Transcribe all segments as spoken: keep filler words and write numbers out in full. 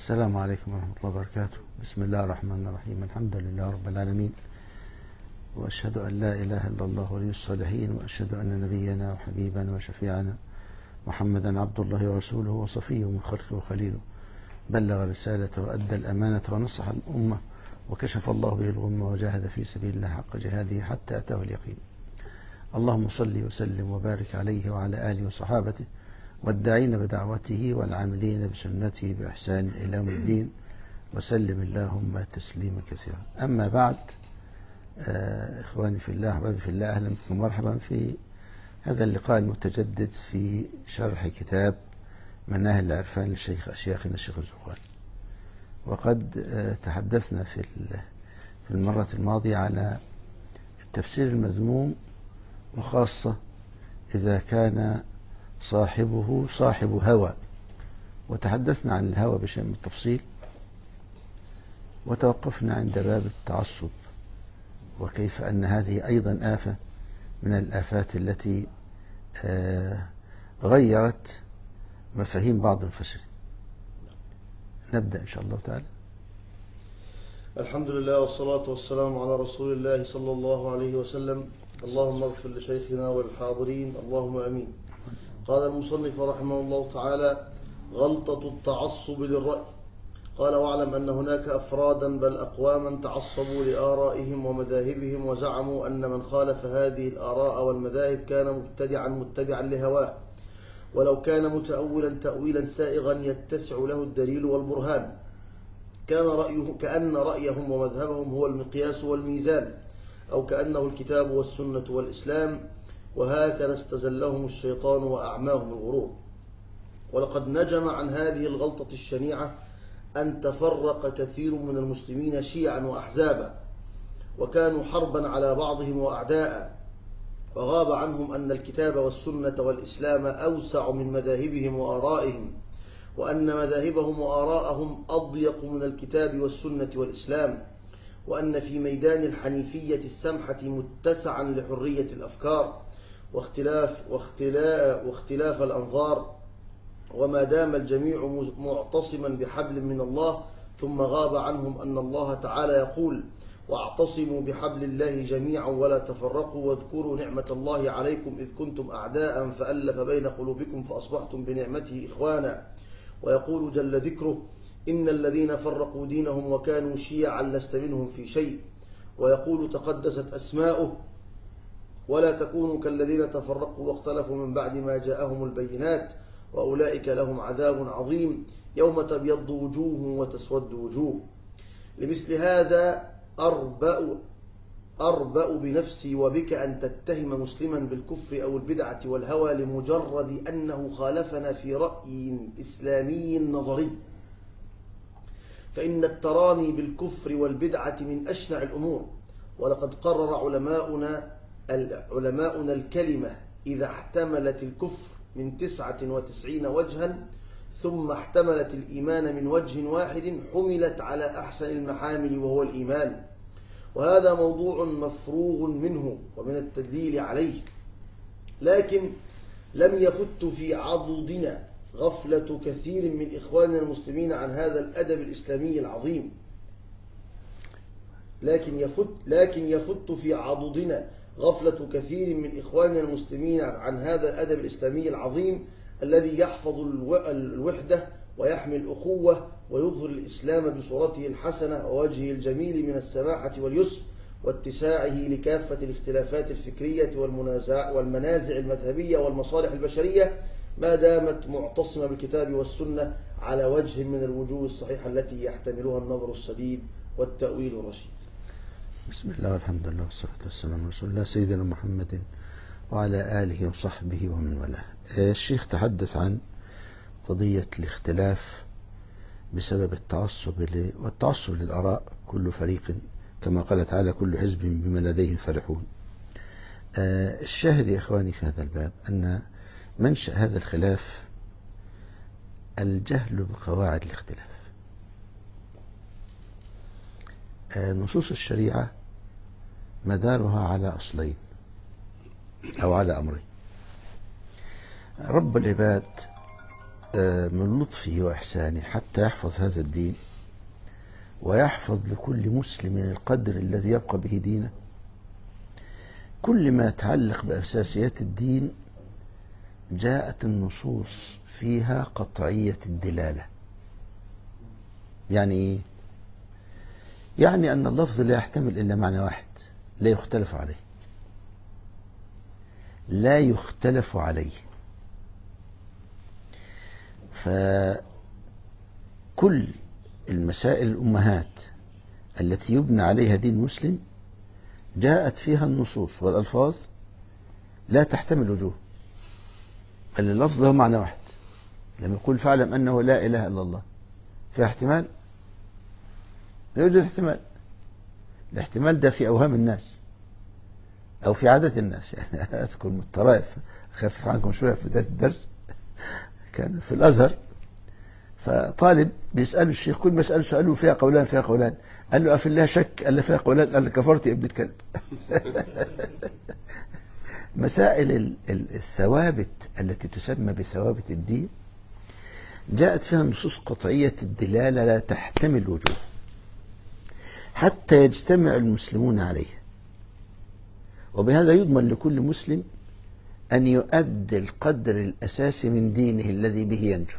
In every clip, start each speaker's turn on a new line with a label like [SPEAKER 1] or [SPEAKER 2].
[SPEAKER 1] السلام عليكم ورحمة الله وبركاته. بسم الله الرحمن الرحيم. الحمد لله رب العالمين، وأشهد أن لا إله إلا الله ولي الصالحين، وأشهد أن نبينا وحبيبنا وشفيعنا محمدا عبد الله ورسوله وصفيه من خلقه وخليله، بلغ رسالته وأدى الأمانة ونصح الأمة وكشف الله به الغمة وجاهد في سبيل الله حق جهاده حتى أتاه اليقين. اللهم صل وسلم وبارك عليه وعلى آله وصحابته والداعين بدعوته والعاملين بسنته بإحسان إلى يوم الدين، وسلم اللهم تسليما كثيرا. أما بعد، آه إخواني في الله أحبابي في الله، أهلا بكم ومرحبا في هذا اللقاء المتجدد في شرح كتاب مناهل العرفان للشيخ أشياخنا الشيخ الزغال. وقد آه تحدثنا في في المرة الماضية على التفسير المذموم، وخاصة إذا كان صاحبه صاحب هوى، وتحدثنا عن الهوى بشيء من التفصيل، وتوقفنا عند باب التعصب، وكيف أن هذه أيضا آفة من الآفات التي غيرت مفاهيم بعض المفسرين. نبدأ إن شاء الله تعالى.
[SPEAKER 2] الحمد لله والصلاة والسلام على رسول الله صلى الله عليه وسلم. اللهم اغفر لشيخنا والحاضرين، اللهم أمين. قال المصنف رحمه الله تعالى: غلطة التعصب للرأي. قال: واعلم أن هناك أفرادا بل أقواما تعصبوا لآرائهم ومذاهبهم، وزعموا أن من خالف هذه الآراء والمذاهب كان مبتدعا متبعا لهواه، ولو كان متأولا تأويلا سائغا يتسع له الدليل والبرهان، كان رأيه كأن رأيهم ومذهبهم هو المقياس والميزان، أو كأنه الكتاب والسنة والإسلام، وهكذا استزلهم الشيطان وأعماهم الغرور. ولقد نجم عن هذه الغلطة الشنيعة أن تفرق كثير من المسلمين شيعا وأحزابا، وكانوا حربا على بعضهم وأعداء، وغاب عنهم أن الكتاب والسنة والإسلام أوسع من مذاهبهم وآرائهم، وأن مذاهبهم وآراءهم أضيق من الكتاب والسنة والإسلام، وأن في ميدان الحنيفية السمحة متسعا لحرية الأفكار واختلاف, واختلاف, واختلاف الأنظار، وما دام الجميع معتصما بحبل من الله. ثم غاب عنهم أن الله تعالى يقول: واعتصموا بحبل الله جميعا ولا تفرقوا، واذكروا نعمة الله عليكم إذ كنتم أعداء فألف بين قلوبكم فأصبحتم بنعمته إخوانا. ويقول جل ذكره: إن الذين فرقوا دينهم وكانوا شيعا لست منهم في شيء. ويقول تقدست أسماؤه: ولا تكونوا كالذين تفرقوا واختلفوا من بعد ما جاءهم البينات، وأولئك لهم عذاب عظيم يوم تبيض وجوه وتسود وجوه. لمثل هذا أربأ, أربأ بنفسي وبك أن تتهم مسلما بالكفر أو البدعة والهوى لمجرد أنه خالفنا في رأي إسلامي نظري، فإن الترامي بالكفر والبدعة من أشنع الأمور. ولقد قرر علماؤنا علماؤنا الكلمة إذا احتملت الكفر من تسعة وتسعين وجها ثم احتملت الإيمان من وجه واحد حملت على أحسن المحامل وهو الإيمان، وهذا موضوع مفروغ منه ومن التدليل عليه. لكن لم يفت في عضدنا غفلة كثير من إخواننا المسلمين عن هذا الأدب الإسلامي العظيم لكن يفت, لكن يفت في عضدنا غفلة كثير من إخواننا المسلمين عن هذا الأدب الإسلامي العظيم الذي يحفظ الوحدة ويحمي الأخوة ويظهر الإسلام بصورته الحسنة ووجهه الجميل من السماحة واليسر واتساعه لكافة الاختلافات الفكرية والمنازع والمنازع المذهبية والمصالح البشرية، ما دامت معتصمة بالكتاب والسنة على وجه من الوجوه الصحيحة التي يحتملها النظر السديد والتأويل الرشيد.
[SPEAKER 1] بسم الله والحمد لله والصلاة والسلام على رسول الله سيدنا محمد وعلى آله وصحبه ومن والاه. الشيخ تحدث عن قضية الاختلاف بسبب التعصب والتعصب للآراء، كل فريق كما قال تعالى كل حزب بما لديهم فرحون. الشاهد يا إخواني في هذا الباب أن منشأ هذا الخلاف الجهل بقواعد الاختلاف. نصوص الشريعة مدارها على أصلين أو على أمرين. رب العباد من لطفه وإحسانه حتى يحفظ هذا الدين ويحفظ لكل مسلم القدر الذي يبقى به دينه، كل ما يتعلق بأساسيات الدين جاءت النصوص فيها قطعية الدلالة. يعني إيه؟ يعني أن اللفظ لا يحتمل إلا معنى واحد لا يختلف عليه، لا يختلف عليه. فكل المسائل الأمهات التي يبنى عليها دين مسلم جاءت فيها النصوص والألفاظ لا تحتمل وجوه، بل اللفظ له معنى واحد. لما يقول فاعلم أنه لا إله إلا الله، في احتمال؟ لا يوجد احتمال. الاحتمال ده في أوهام الناس أو في عادة الناس. يعني أذكر من الطرائف، أخفف عنكم شوية في بداية الدرس، كان في الأزهر، فطالب بيسأله الشيخ، كل ما يسأله سأله فيها قولان فيها قولان، قال له أفي الله شك؟ قال له فيها قولان، قال له كفرت يا ابن الكلب. مسائل الثوابت التي تسمى بثوابت الدين جاءت فيها نصوص قطعية الدلالة لا تحتمل وجوه حتى يجتمع المسلمون عليه، وبهذا يضمن لكل مسلم أن يؤدي القدر الأساسي من دينه الذي به ينجو.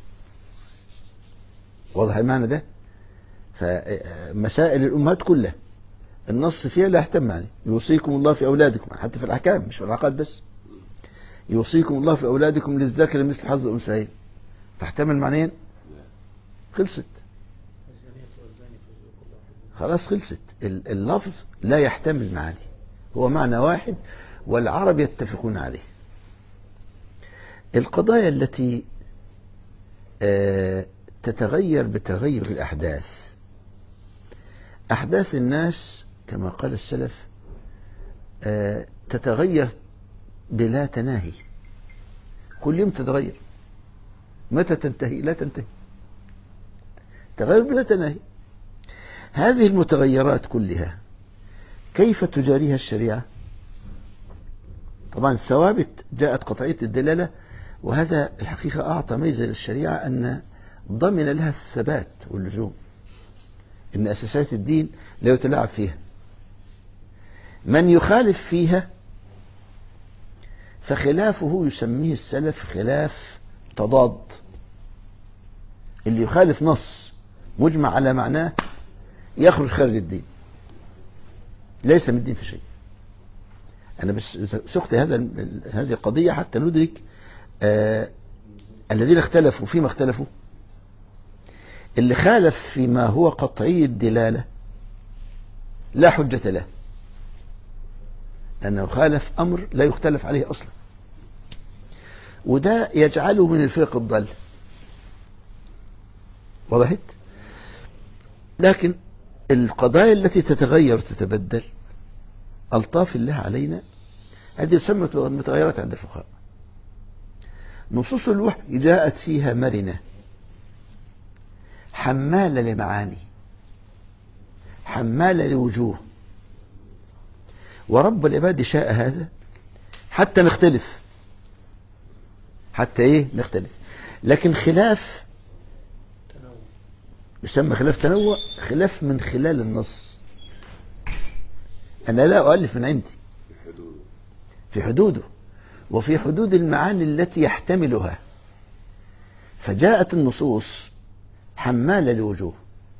[SPEAKER 1] واضح المعنى ده؟ فمسائل الأمهات كلها النص فيها لا يحتمل يعني يوصيكم الله في أولادكم، حتى في الأحكام مش في العقائد بس، يوصيكم الله في أولادكم للذكر مثل حظ الأنثيين، تحتمل معنيين؟ خلصت، خلاص خلصت. اللفظ لا يحتمل معاني، هو معنى واحد والعرب يتفقون عليه. القضايا التي تتغير بتغير الأحداث، أحداث الناس كما قال السلف تتغير بلا تناهي، كل يوم تتغير، متى تنتهي؟ لا تنتهي، تغير بلا تناهي. هذه المتغيرات كلها كيف تجاريها الشريعة؟ طبعا الثوابت جاءت قطعية الدلالة، وهذا الحقيقة أعطى ميزة للشريعة أن ضمن لها الثبات واللزوم، إن أساسات الدين لا يتلاعب فيها. من يخالف فيها فخلافه يسميه السلف خلاف تضاد. اللي يخالف نص مجمع على معناه يخرج خارج الدين، ليس من الدين في شيء. أنا بس سقت هذا هذه القضية حتى ندرك آه الذين اختلفوا فيما اختلفوا. اللي خالف فيما هو قطعي الدلالة لا حجة له، لأنه خالف أمر لا يختلف عليه أصلا، وده يجعله من الفرق الضال. وضحت؟ لكن القضايا التي تتغير وتتبدل ألطاف الله علينا، هذه تسمى متغيرات عند الفقهاء. نصوص الوحي جاءت فيها مرنة حمالة لمعاني، حمالة لوجوه، ورب العباد شاء هذا حتى نختلف، حتى ايه نختلف. لكن خلاف يسمى خلاف تنوع، خلاف من خلال النص. أنا لا أؤلف من عندي، في حدوده وفي حدود المعاني التي يحتملها. فجاءت النصوص حمالة لوجوه.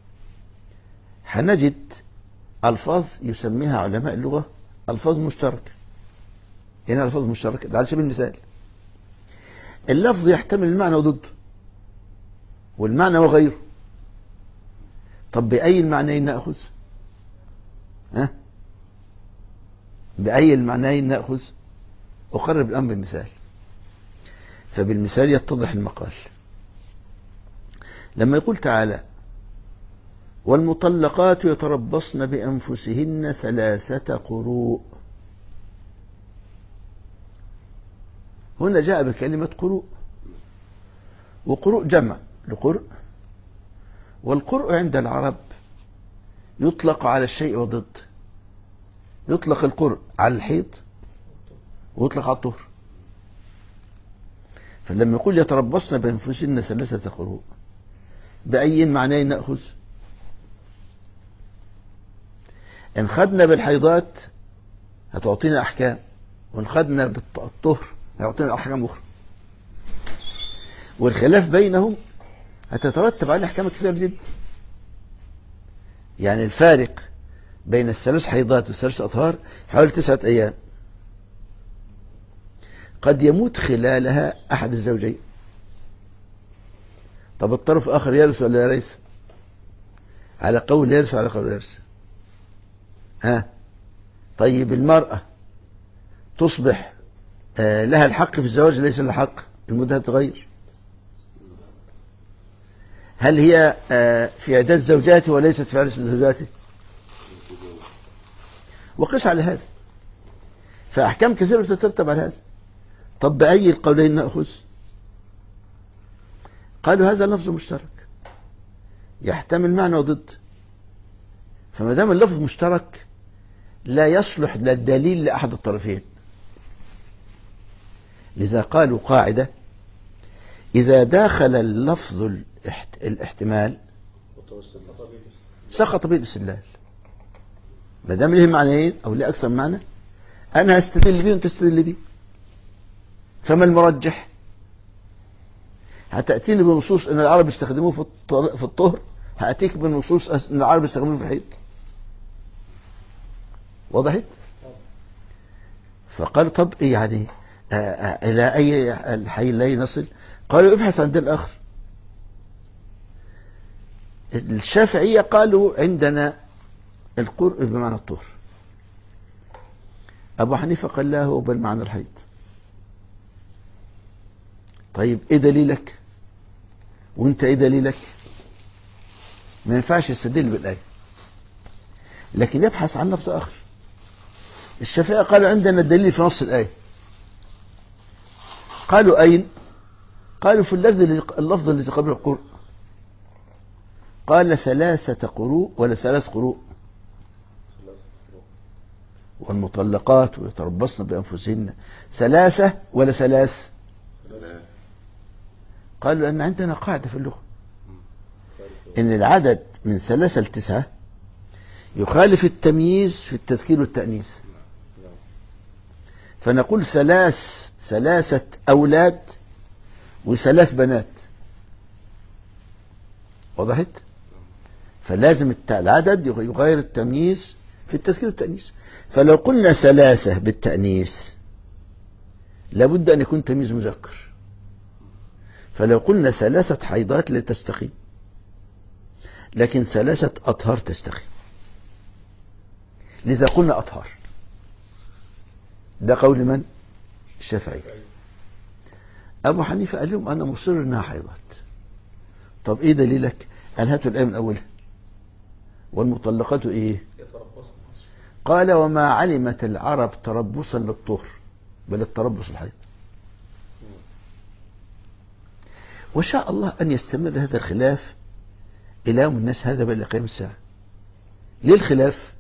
[SPEAKER 1] هنجد ألفاظ يسميها علماء اللغة ألفاظ مشتركة. هنا ألفاظ مشتركة على سبيل المثال، اللفظ يحتمل المعنى وضده، والمعنى وغيره. طب بأي المعنيين نأخذ؟ ها؟ بأي المعنيين نأخذ؟ أقرب الأمر بمثال، فبالمثال يتضح المقال. لما يقول تعالى والمطلقات يتربصن بأنفسهن ثلاثة قروء، هنا جاء بكلمة قروء، وقروء جمع لقرء، والقرء عند العرب يطلق على الشيء وضد. يطلق القرء على الحيض ويطلق على الطهر. فلما يقول يتربصن بأنفسهن ثلاثة قروء بأي معنى نأخذ؟ إن خدنا بالحيضات هتعطينا أحكام، وإن خدنا بالطهر هيعطينا أحكام أخرى، والخلاف بينهم هتترتب عليه أحكام كثيرة جدا. يعني الفارق بين الثلاث حيضات والثلاث أطهار حوالي تسعة أيام، قد يموت خلالها أحد الزوجين. طب الطرف الآخر يرث ولا يرث؟ على قول يرث وعلى قول يرث. ها طيب المرأة تصبح آه لها الحق في الزواج ليس لها حق، المدة تتغير. هل هي آه في عدة زوجاته وليست في عدة زوجاته؟ وقس على هذا، فأحكام كثيرة تترتب على هذا. طب بأي القولين نأخذ؟ قالوا هذا لفظ مشترك يحتمل معنى وضد، فما دام اللفظ مشترك لا يصلح للدليل لأحد الطرفين. لذا قالوا قاعدة: إذا داخل اللفظ الاحتمال سقط به الاستدلال. ما دام له معنيين أو له أكثر من معنى، أنا هستدل به وأنت تستدل به، فما المرجح؟ هتأتيني بنصوص أن العرب يستخدموه في الطهر، هأتيك بنصوص أن العرب يستخدموه في الحيض. وضحت؟ فقال طب إيه يعني آآ آآ إلى أي الحي لا نصل؟ قالوا ابحث عن دين آخر. الشافعية قالوا عندنا القرء بمعنى الطهر، أبو حنيفة قال لا هو بالمعنى الحيض. طيب إيه دليلك؟ وانت إيه دليلك؟ ما ينفعش يستدل بالآية، لكن يبحث عن لفظ آخر. الشافعية قالوا عندنا الدليل في نص الآية. قالوا أين؟ قالوا في اللفظ اللفظ الذي قبل القرء. قال ثلاثة قروء ولا ثلاث قروء؟ والمطلقات ويتربصن بأنفسهن ثلاثة ولا ثلاث؟ قالوا أن عندنا قاعدة في اللغة إن العدد من ثلاثة لتسعة يخالف التمييز في التذكير والتأنيث، فنقول ثلاث ثلاثة أولاد وثلاث بنات. وضحت؟ فلازم العدد يغير التمييز في التذكير والتأنيث. فلو قلنا ثلاثة بالتأنيث لابد أن يكون تمييز مذكر، فلو قلنا ثلاثة حيضات لتستقيم، لكن ثلاثة أطهار تستقيم. لذا قلنا أطهار. ده قول من؟ الشافعي. أبو حنيفة قال لهم أنا مصر إنها حيضات. طب إيه دليلك؟ قال هاتوا الآية من أولها. والمطلقات إيه؟ قال وما علمت العرب تربصا للطهر بل التربص الحيض. وشاء الله أن يستمر هذا الخلاف إلى يوم الناس هذا بل قيام الساعة. ليه الخلاف؟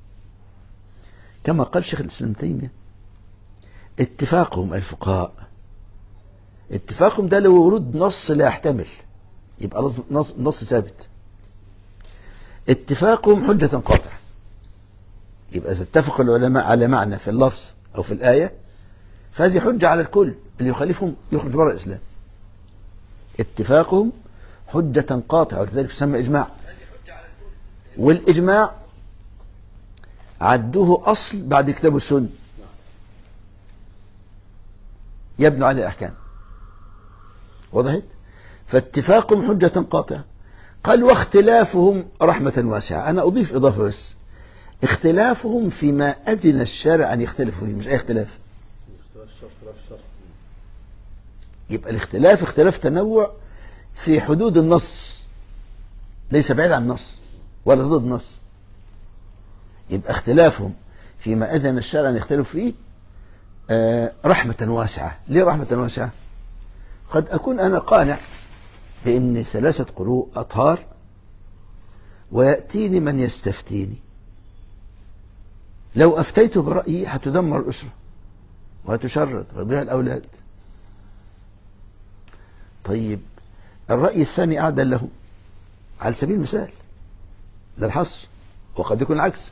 [SPEAKER 1] كما قال شيخ الإسلام تيمية: اتفاقهم الفقهاء، اتفاقهم ده لو ورود نص لا يحتمل يبقى نص, نص, نص ثابت. اتفاقهم حجة قاطعة، يبقى إذا اتفق العلماء على معنى في اللفظ أو في الآية فهذه حجة على الكل، اللي يخالفهم يخرج بره الإسلام. اتفاقهم حجة قاطعة، ولذلك يسمى إجماع. والإجماع عدوه أصل بعد كتاب السنة يبنوا عليه الأحكام. وضحت؟ فاتفاقهم حجة قاطعة. قال واختلافهم رحمة واسعة. أنا أضيف إضافة بس: اختلافهم فيما أذن الشارع أن يختلفوا فيه، مش أي اختلاف. يبقى الاختلاف اختلاف تنوع في حدود النص، ليس بعيد عن النص ولا ضد النص. يبقى اختلافهم فيما أذن الشارع أن يختلفوا فيه آه رحمة واسعة. ليه رحمة واسعة؟ قد أكون أنا قانع بأن ثلاثة قروء أطهار، ويأتيني من يستفتيني، لو أفتيت برأيي هتدمر الأسرة وهتشرد ويضيع الأولاد. طيب الرأي الثاني أعدل له على سبيل المثال، لا الحصر، وقد يكون العكس.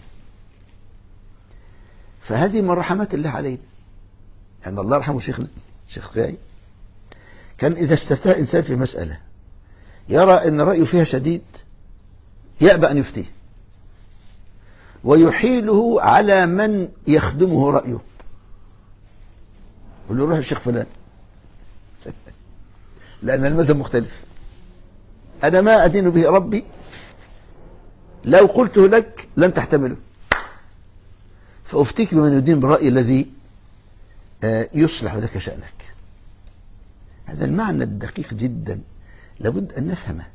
[SPEAKER 1] فهذه من رحمات الله علينا، يعني الله يرحمه شيخنا شيخ غاي، كان إذا استفتى إنسان في مسألة يرى أن رأيه فيها شديد يأبى أن يفتيه، ويحيله على من يخدمه رأيه، يقول له روح الشيخ فلان لأن المذهب مختلف، أنا ما أدين به ربي، لو قلته لك لن تحتمله، فأفتيك بمن يدين بالرأي الذي يصلح لك شأنك. هذا المعنى الدقيق جدا لابد أن نفهمه.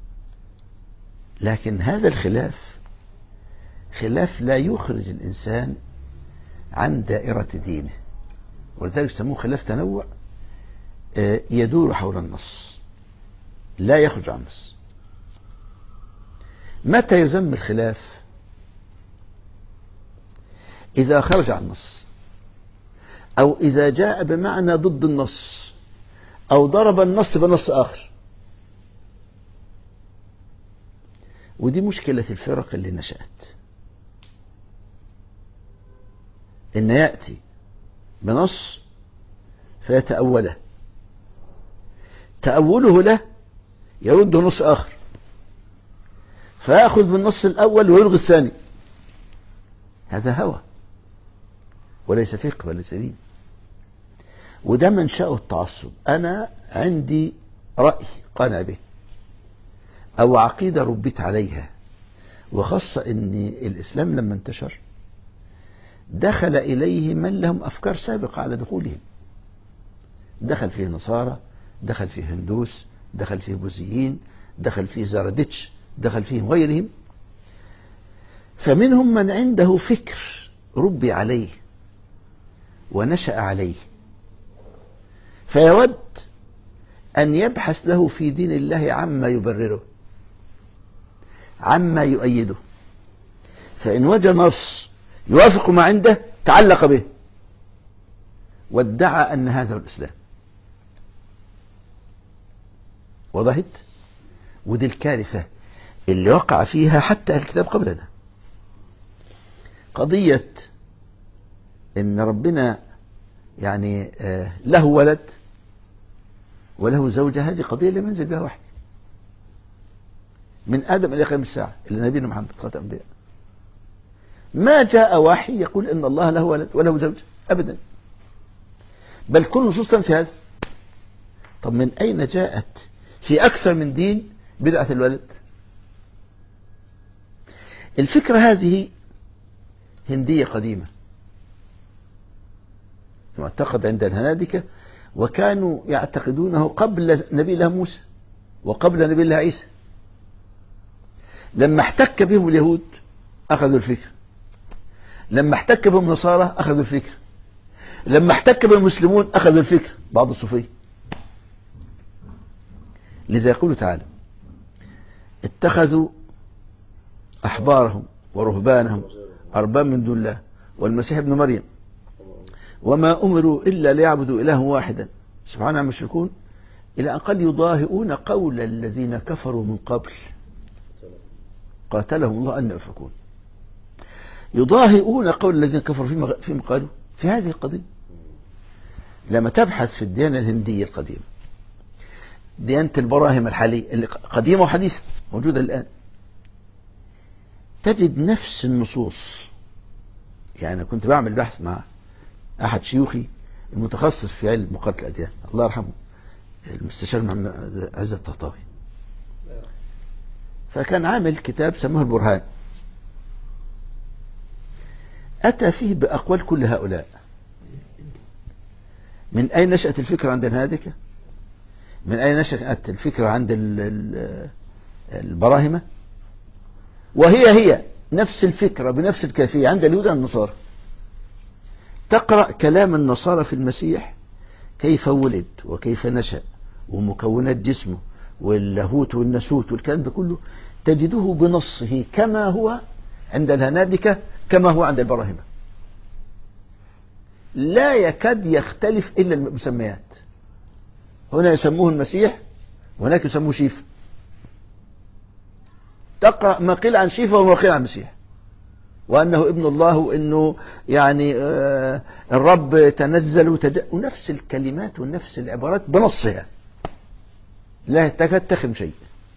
[SPEAKER 1] لكن هذا الخلاف خلاف لا يخرج الإنسان عن دائرة دينه، ولذلك سموه خلاف تنوع يدور حول النص لا يخرج عن النص. متى يذم الخلاف؟ إذا خرج عن النص، أو إذا جاء بمعنى ضد النص، أو ضرب النص بنص آخر. ودي مشكلة الفرق اللي نشأت، إن يأتي بنص فيتأوله، تأوله له يرد نص آخر، فيأخذ بالنص الأول ويلغي الثاني. هذا هوى وليس فقه وليس دين، وده منشأه التعصب. أنا عندي رأي قانع به أو عقيدة ربيت عليها، وخاصة أن الإسلام لما انتشر دخل إليه من لهم أفكار سابقة على دخولهم، دخل فيه نصارى، دخل فيه هندوس، دخل فيه بوذيين، دخل فيه زراديتش، دخل فيه غيرهم. فمنهم من عنده فكر ربي عليه ونشأ عليه، فيود أن يبحث له في دين الله عما يبرره، عما يؤيده، فإن وجد نص يوافق ما عنده تعلق به وادعى أن هذا هو الإسلام. وضحت؟ ودي الكارثة اللي وقع فيها حتى الكتاب قبلنا. قضية إن ربنا يعني له ولد وله زوجة، هذه قضية لم ينزل بها وحي من آدم إلى قيام الساعة إلى نبينا محمد خاتم الأنبياء. ما جاء وحي يقول إن الله له ولد وله زوجة أبدا، بل كل نصوص في هذا. طب من أين جاءت في أكثر من دين بدعة الولد؟ الفكرة هذه هندية قديمة معتقد عند الهنادكة، وكانوا يعتقدونه قبل نبي الله موسى وقبل نبي الله عيسى. لما احتك بهم اليهود أخذوا الفكر، لما احتك بهم النصارى أخذوا الفكر، لما احتك بهم المسلمون أخذوا الفكر بعض الصوفية. لذا يقول تعالى: اتخذوا أحبارهم ورهبانهم أرباب من دون الله والمسيح ابن مريم وما أمروا إلا ليعبدوا إلها واحدا سبحانه عما يشركون، إلى أن قال: يضاهئون قول الذين كفروا من قبل قاتلهم الله أن يؤفكون. يضاهئون قول الذين كفروا فيما قالوا في هذه القضية. لما تبحث في الديانة الهندية القديمة، ديانة البراهم الحالية اللي قديمة وحديثة موجودة الآن، تجد نفس النصوص. يعني كنت بعمل بحث مع أحد شيوخي المتخصص في علم مقارنة الأديان، الله يرحمه، المستشار محمد عزت الطهطاوي، فكان عامل كتاب سموه البرهان، أتى فيه بأقوال كل هؤلاء. من أين نشأت الفكرة عند الهنادكة؟ من أين نشأت الفكرة عند البراهمة؟ وهي هي نفس الفكرة بنفس الكيفية عند اليهود والنصارى. تقرأ كلام النصارى في المسيح كيف ولد وكيف نشأ ومكونات جسمه واللاهوت والناسوت والكلام ده كله، تجده بنصه كما هو عند الهنادكة كما هو عند البراهمة، لا يكاد يختلف إلا المسميات. هنا يسموه المسيح وهناك يسموه شيف. تقرأ ما قيل عن شيفة وما قيل عن المسيح، وأنه ابن الله، وأنه يعني آه الرب تنزل وتد... ونفس الكلمات ونفس العبارات بنصها، لا تكاد تخن شيء.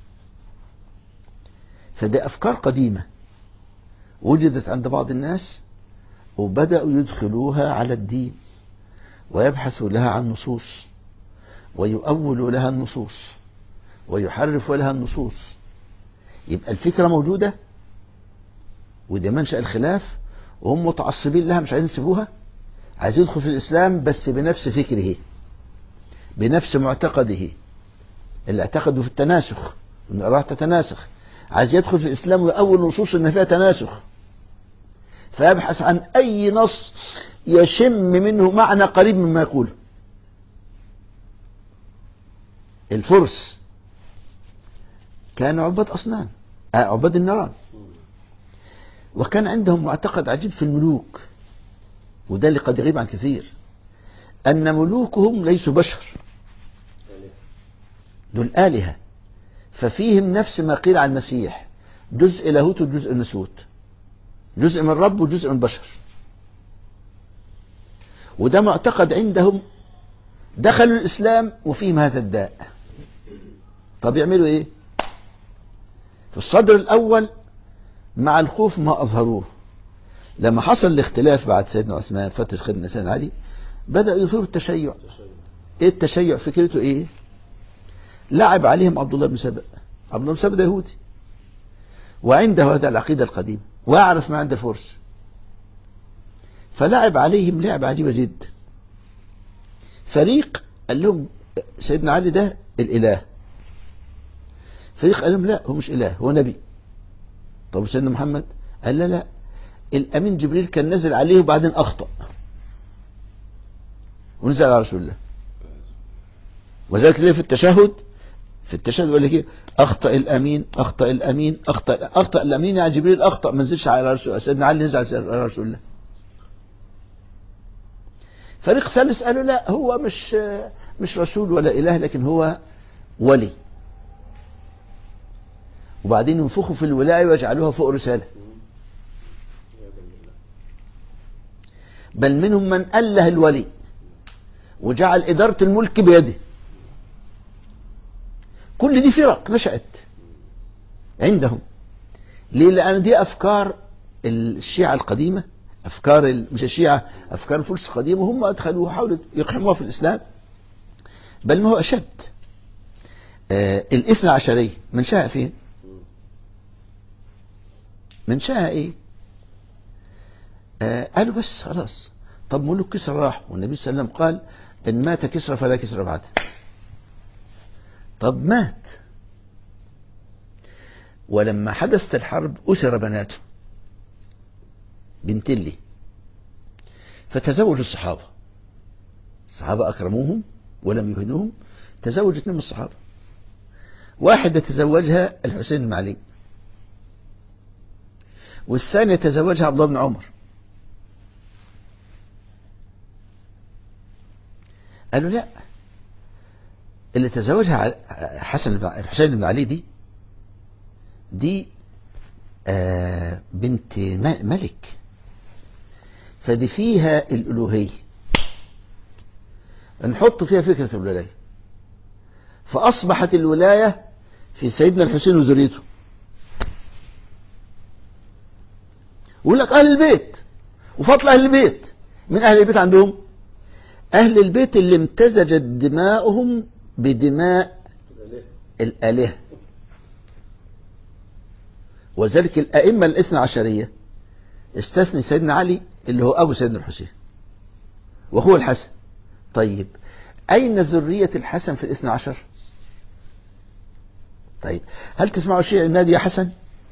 [SPEAKER 1] فدي أفكار قديمة وجدت عند بعض الناس، وبدأوا يدخلوها على الدين ويبحثوا لها عن نصوص ويؤولوا لها النصوص ويحرفوا لها النصوص. يبقى الفكرة موجودة، وده منشأ الخلاف، وهم متعصبين لها مش عايزين يسيبوها، عايزين يدخل في الإسلام بس بنفس فكره، بنفس معتقده اللي اعتقدوا في التناسخ، ان الأرواح تتناسخ. عايز يدخل في الإسلام ويؤول نصوص ان فيها تناسخ، فيبحث عن أي نص يشم منه معنى قريب مما يقوله. الفرس كانوا عباد أصنام، عباد النيران، وكان عندهم معتقد عجيب في الملوك، وده اللي قد يغيب عن كثير، أن ملوكهم ليسوا بشر، دول آلهة، ففيهم نفس ما قيل عن المسيح، جزء لاهوت وجزء نسوت، جزء من رب وجزء من بشر. وده معتقد عندهم، دخلوا الإسلام وفيهم هذا الداء. طب يعملوا ايه؟ في الصدر الأول مع الخوف ما أظهروه. لما حصل الاختلاف بعد سيدنا عثمان فتش خير سيدنا علي، بدأ يظهر التشيع. ايه التشيع؟ فكرته ايه؟ لعب عليهم عبد الله بن سبأ. عبد الله بن سبأ ده يهودي، وعنده هذا العقيدة القديمة، ويعرف ما عند الفرس، فلعب عليهم لعبة عجيبة جدا. فريق قال لهم سيدنا علي ده الإله، فريق قال لهم لا هو مش إله، هو نبي. طب سيدنا محمد؟ قال لا لا، الأمين جبريل كان نزل عليه وبعدين أخطأ ونزل على رسول الله. وذلك ليه في التشهد، في التشهد يقول لك ايه؟ أخطأ الأمين، أخطأ الأمين، أخطأ أخطأ الأمين، يعني جبريل أخطأ، ما نزلش على رسول الله. سيدنا علي نزل على رسول الله. فريق ثالث قالوا لا هو مش مش رسول ولا إله، لكن هو ولي، وبعدين ينفخوا في الولاية ويجعلوها فوق رسالة. بل منهم من أله الولي وجعل إدارة الملك بيده. كل دي فرق نشأت عندهم. ليه؟ لأن دي أفكار الشيعة القديمة، أفكار مش الشيعة، أفكار الفرس القديمة، وهم أدخلوها وحاولوا يقحموها في الإسلام. بل ما هو أشد. آه الاثنى عشرية منشأها فين؟ منشأها إيه؟ آه قالوا بس خلاص، طب ملوك كسرى راح، والنبي صلى الله عليه وسلم قال إن مات كسرى فلا كسرى بعده. طب مات، ولما حدثت الحرب أسر بناته بنت لي، فتزوج الصحابة، الصحابة أكرموهم ولم يهنوهم، تزوج اثنين من الصحابة. واحدة تزوجها الحسين بن علي، والثانية تزوجها عبد الله بن عمر. قالوا لا، اللي تزوجها حسن الحسين بن علي دي دي آه بنت ملك، فدي فيها الألوهية، نحط فيها فكرة الولاية، فأصبحت الولاية في سيدنا الحسين وذريته. يقول لك أهل البيت وفضل أهل البيت. من أهل البيت عندهم؟ أهل البيت اللي امتزجت دماؤهم بدماء الآلهة. وذلك الأئمة الاثنى عشرية استثني سيدنا علي اللي هو أبو سيدنا الحسين وهو الحسن. طيب أين ذرية الحسن في الاثنى عشر؟ طيب هل تسمعوا شيعي ينادي يا حسن؟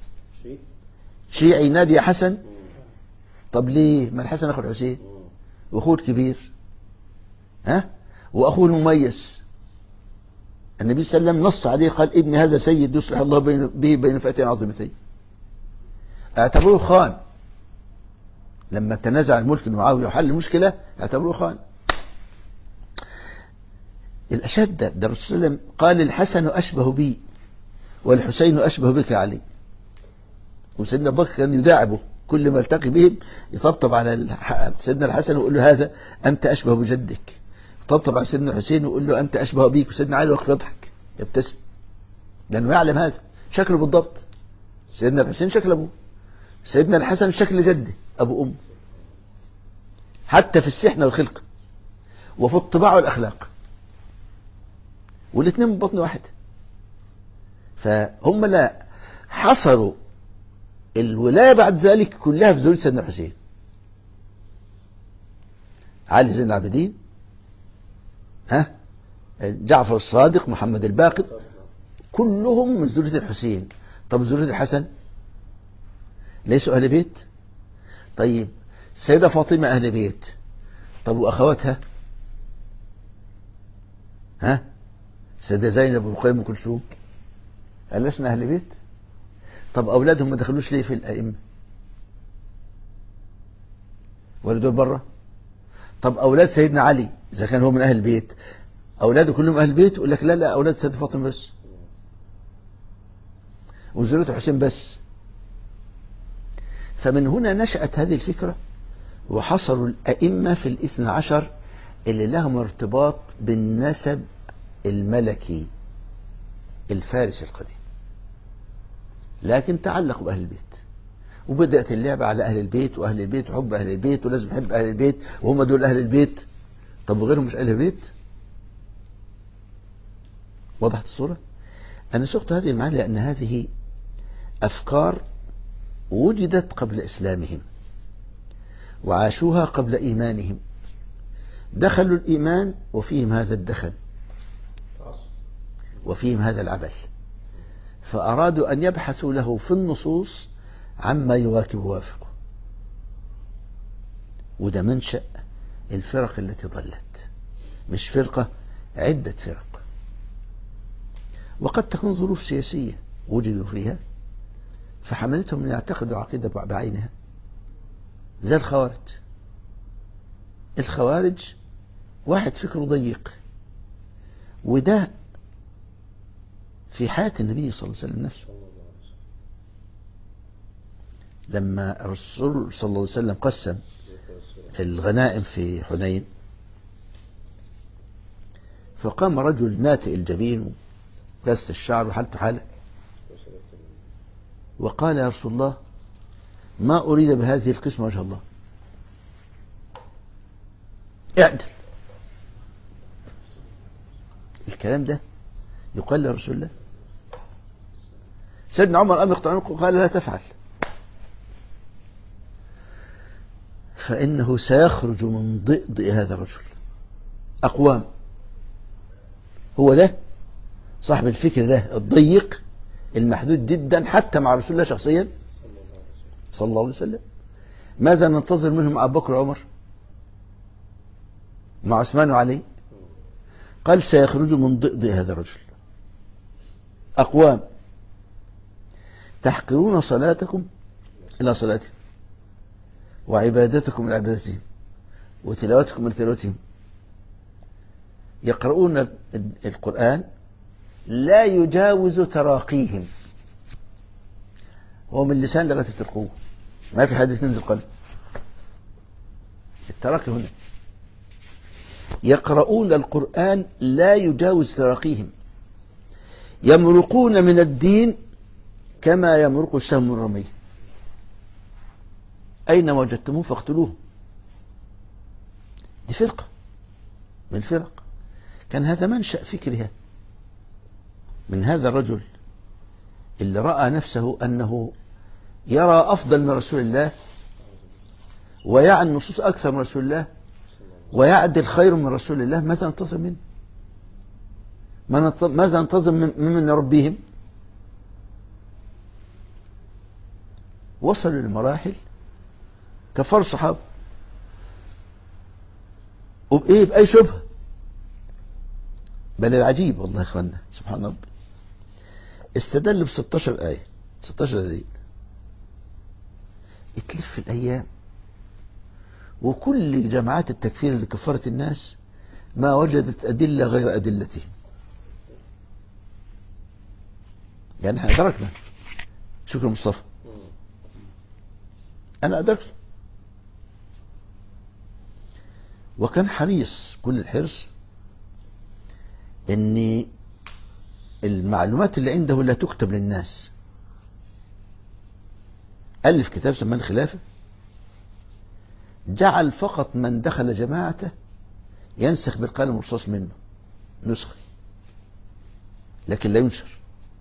[SPEAKER 1] شيعي ينادي يا حسن؟ طب ليه؟ ما الحسن أخو الحسين وأخوه الكبير، ها، وأخوه المميز. النبي صلى الله عليه وسلم نص عليه قال ابن هذا سيد يصلح الله به بين فئتين عظيمتين. اعتبروه خان لما تنازع الملك معاوية وحل المشكلة، اعتبروه خان. الأشد ده, ده الرسول صلى الله عليه وسلم قال الحسن أشبه بي والحسين أشبه بك يا علي. وسيدنا أبو بكر كان يداعبه كل ما التقي بهم يطبطب على سيدنا الحسن ويقول له هذا أنت أشبه بجدك، يطبطب على سيدنا الحسين ويقول له أنت أشبه بيك، وسيدنا علي وقف يضحك يبتسم لأنه يعلم هذا شكله بالضبط. سيدنا الحسين شكل أبوه، سيدنا الحسن شكل جده أبو أم، حتى في السحنة والخلقة وفي الطباع والأخلاق، والاثنين من بطن واحد. فهم لا حصروا الولاية بعد ذلك كلها في ذرية سيدنا الحسين. علي زين العابدين، ها، جعفر الصادق، محمد الباقر، كلهم من ذرية الحسين. طب ذرية الحسن ليسوا أهل بيت؟ طيب السيدة فاطمة أهل بيت، طب وأخواتها؟ ها، السيدة زينب ورقية أم كلثوم ألسنا أهل بيت؟ طب أولادهم ما دخلوش ليه في الأئمة؟ ولا دول بره؟ طب أولاد سيدنا علي إذا كان هو من أهل البيت أولاده كلهم أهل البيت؟ يقول لك لا لا، أولاد سيدة فاطمة بس وذرية الحسين بس. فمن هنا نشأت هذه الفكرة وحصروا الأئمة في الاثنى عشر اللي لهم ارتباط بالنسب الملكي الفارسي القديم، لكن تعلقوا بأهل البيت، وبدأت اللعبة على أهل البيت وأهل البيت وحب أهل البيت ولازم نحب أهل البيت وهم دول أهل البيت. طب وغيرهم مش أهل البيت؟ وضحت الصورة؟ أنا سقت هذه المعاني لأن هذه أفكار وجدت قبل إسلامهم وعاشوها قبل إيمانهم، دخلوا الإيمان وفيهم هذا الدخل وفيهم هذا العبث، فأرادوا أن يبحثوا له في النصوص عما يواكب وافقه. وده منشأ الفرق التي ضلت، مش فرقة، عدة فرق. وقد تكون ظروف سياسية وجدوا فيها فحملتهم أن يعتقدوا عقيدة بعينها، زي الخوارج. الخوارج واحد فكره ضيق، وده في حياة النبي صلى الله عليه وسلم نفسه. لما الرسول صلى الله عليه وسلم قسم الغنائم في حنين فقام رجل ناتئ الجبين وكس الشعر وحالته حالة وقال يا رسول الله ما أريد بهذه القسمة وجه الله، اعدل. الكلام ده يقال لرسول الله. سيدنا عمر قام يقطع عنقه قال لا تفعل، فإنه سيخرج من ضئضئ هذا الرجل أقوام. هو ده صاحب الفكر ده الضيق المحدود جدا حتى مع رسول الله شخصيا صلى الله عليه وسلم. ماذا ننتظر منهم أبو بكر وعمر مع عثمان وعلي؟ قال سيخرج من ضئضئ هذا الرجل أقوام تحقرون صلاتكم إلى صلاتهم وعبادتكم إلى عبادتهم وتلاوتكم إلى تلاوتهم، يقرؤون القرآن لا يجاوز تراقيهم، هو من اللسان لغاية القوة، ما في حديث ننزل قلب. التراقي هنا يقرؤون القرآن لا يجاوز تراقيهم، يمرقون من الدين كما يمرق السهم من الرمي، أينما وجدتموه فاقتلوه. دي فرقة من الفرق. كان هذا منشأ فكرها من هذا الرجل اللي رأى نفسه أنه يرى أفضل من رسول الله ويعى النصوص أكثر من رسول الله ويعدل خير من رسول الله. ماذا ننتظر منه؟ ماذا ننتظر ممن يربيهم؟ وصلوا لمراحل كفار الصحابة وبإيه؟ بأي شبهة. بل العجيب والله يا إخوانا سبحان ربي، استدل ب ستاشر آية ستاشر دليل، تلف الأيام وكل جماعات التكفير اللي كفرت الناس ما وجدت أدلة غير أدلته. يعني احنا أدركنا شكر مصطفى، أنا أدركت، وكان حريص كل الحرص ان المعلومات اللي عنده لا تكتب للناس. ألف كتاب سماه الخلافة، جعل فقط من دخل جماعته ينسخ بالقلم الرصاص منه نسخة، لكن لا ينشر.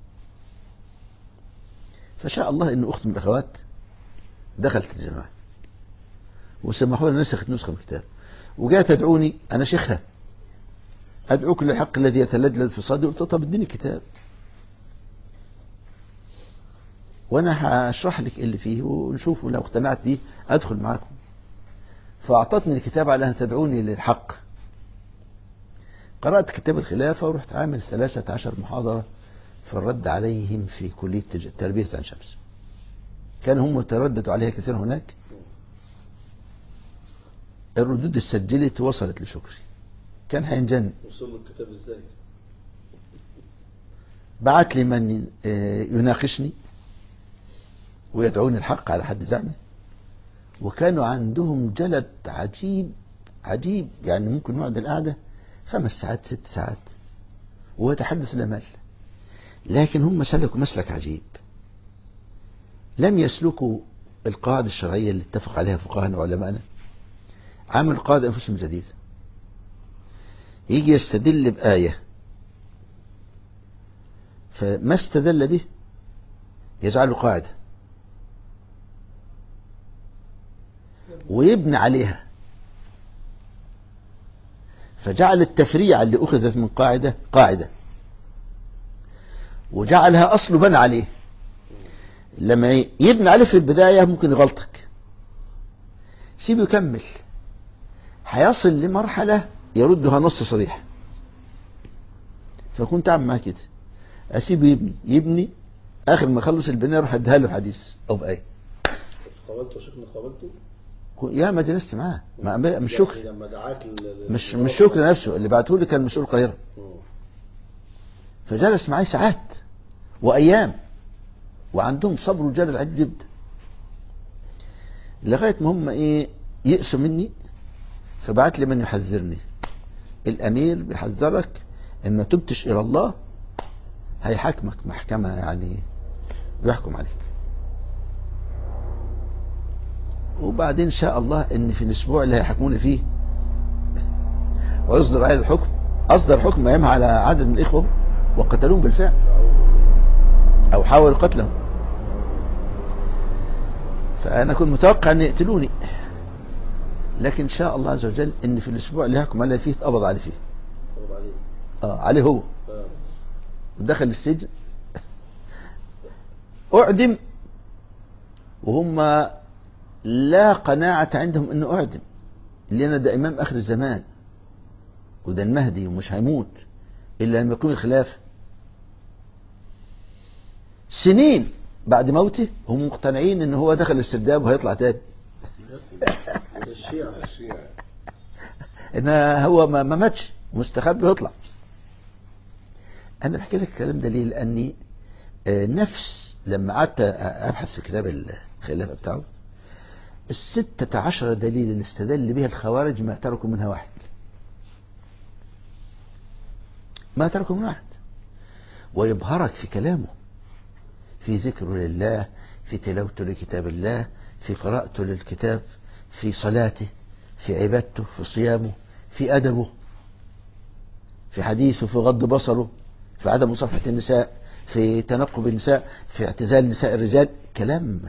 [SPEAKER 1] فشاء الله ان اخت من الاخوات دخلت الجماعة وسمحوا لها نسخت نسخة من الكتاب، وجاءت تدعوني انا شيخها، ادعوك للحق الذي يتلذذ في صدري. قلت طب اديني كتاب وانا هشرح لك اللي فيه ونشوف، لو اقتنعت بيه ادخل معاكم. فاعطتني الكتاب على ان تدعوني للحق. قرأت كتاب الخلافة ورحت عامل ثلاثة عشر محاضرة في الرد عليهم في كلية تربية عين شمس. كان هم ترددوا عليها كثيرا هناك. الردود اتسجلت وصلت لشكري، كان هينجن.
[SPEAKER 2] وصل له الكتاب ازاي؟
[SPEAKER 1] بعت لي من يناقشني ويدعوني الحق على حد زعمه، وكانوا عندهم جلد عجيب عجيب. يعني ممكن نقعد القعدة خمس ساعات ست ساعات ويتحدث لا مل، لكن هم سلكوا مسلك عجيب. لم يسلكوا القاعدة الشرعية اللي اتفق عليها فقهاء وعلماءنا، عملوا قاعدة أنفسهم جديدة. يجي يستدل بآية، فما استدل به يجعله قاعدة ويبني عليها، فجعل التفريع اللي أخذت من قاعدة قاعدة وجعلها أصل بنى عليه. لما يبني عليه في البداية ممكن يغلطك، سيبه يكمل، هيصل لمرحلة يردها نص صريح. فكنت أعمل معاه كده، أسيبه يبني يبني آخر ما أخلص البناء أروح أديها له حديث أو بآية.
[SPEAKER 2] قابلته شيخنا؟ قابلته
[SPEAKER 1] يا ما جلست معاه، مش شكر،
[SPEAKER 2] لما دعاك
[SPEAKER 1] مش مش شكر نفسه اللي بعته لي، كان مسؤول القاهرة، فجلس معي ساعات وأيام، وعندهم صبر وجلد عجيب جدا، لغاية ما هم إيه يأسوا مني. فبعت لي من يحذرني، الأمير بيحذرك إما تبتش إلى الله هيحاكمك محكمة، يعني يحكم عليك. وبعدين شاء الله ان في الاسبوع اللي هيحكموني فيه ويصدر عليه الحكم، اصدر حكم ايامها على عدد من الاخوه وقتلوهم بالفعل او حاولوا قتلهم. فانا كنت متوقع ان يقتلوني، لكن شاء الله عز وجل ان في الاسبوع اللي هيحكم عليه فيه اتقبض عليه فيه.
[SPEAKER 2] اتقبض عليه؟
[SPEAKER 1] اه عليه هو، ودخل السجن اعدم، وهم لا قناعة عندهم انه اعدم، لان ده امام اخر الزمان وده المهدي ومش هيموت الا لما يقوم الخلافة. سنين بعد موته هم مقتنعين ان هو دخل السرداب وهيطلع تاني.
[SPEAKER 2] الشيعة الشيعة
[SPEAKER 1] ان هو ما ماتش مستخبي يطلع. انا بحكي لك الكلام ده ليه؟ لاني نفس لما قعدت ابحث في كتاب الخلافة بتاعه، الستة عشر دليل اللي استدل بها الخوارج ما تركوا منها واحد، ما تركوا من واحد. ويبهرك في كلامه، في ذكره لله، في تلاوته لكتاب الله، في قراءته للكتاب، في صلاته، في عبادته، في صيامه، في أدبه، في حديثه، في غض بصره، في عدم مصافحة النساء، في تنقب النساء، في اعتزال نساء الرجال. كلام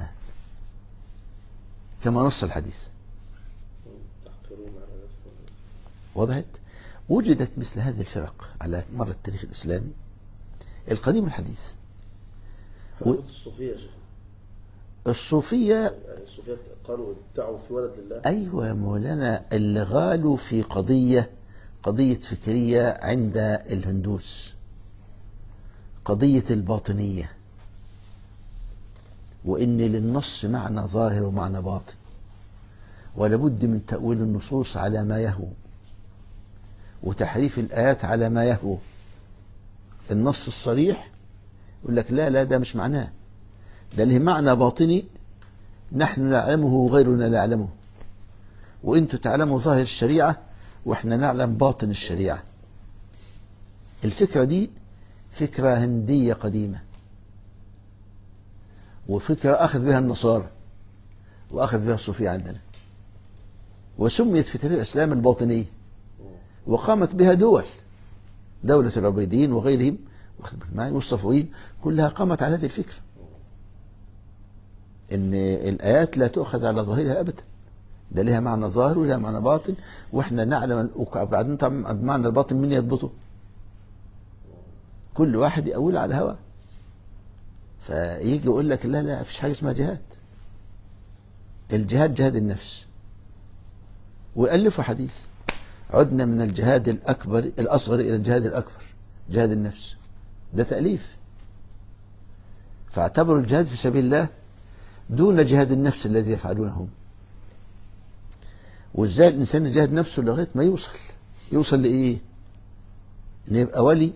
[SPEAKER 1] كما نص الحديث. وضحت؟ وجدت مثل هذه الفرق على مر التاريخ الإسلامي القديم والحديث.
[SPEAKER 2] و... الصوفية
[SPEAKER 1] الصوفية
[SPEAKER 2] يعني الصوفية قالوا ادعوا في ولد لله.
[SPEAKER 1] أيوة يا مولانا، اللي غالوا في قضية قضية فكرية عند الهندوس، قضية الباطنية، وإن للنص معنى ظاهر ومعنى باطن، ولابد من تأويل النصوص على ما يهوى، وتحريف الآيات على ما يهوى. النص الصريح يقول لك لا لا ده مش معناه، ده له معنى باطني نحن نعلمه وغيرنا لا يعلمه، وانتوا تعلموا ظاهر الشريعة واحنا نعلم باطن الشريعة. الفكرة دي فكرة هندية قديمة، وفكرة أخذ بها النصارى وأخذ بها الصوفية عندنا، وسميت في تاريخ الإسلام الباطنية، وقامت بها دول، دولة العبيديين وغيرهم والصفويين كلها قامت على هذه الفكرة، إن الآيات لا تؤخذ على ظاهرها أبدا، ده لها معنى ظاهر ولها معنى باطن، وإحنا نعلم. وبعدين طبعا بمعنى الباطن من يضبطه؟ كل واحد يقول على هواه، فيجي يقول لك لا لا مفيش حاجة اسمها جهاد، الجهاد جهاد النفس، ويألفوا حديث عدنا من الجهاد الأكبر الأصغر إلى الجهاد الأكبر جهاد النفس، ده تأليف. فاعتبروا الجهاد في سبيل الله دون جهاد النفس الذي يفعلونه هم. وازاي الإنسان يجاهد نفسه لغاية ما يوصل يوصل لإيه؟ إن يبقى ولي،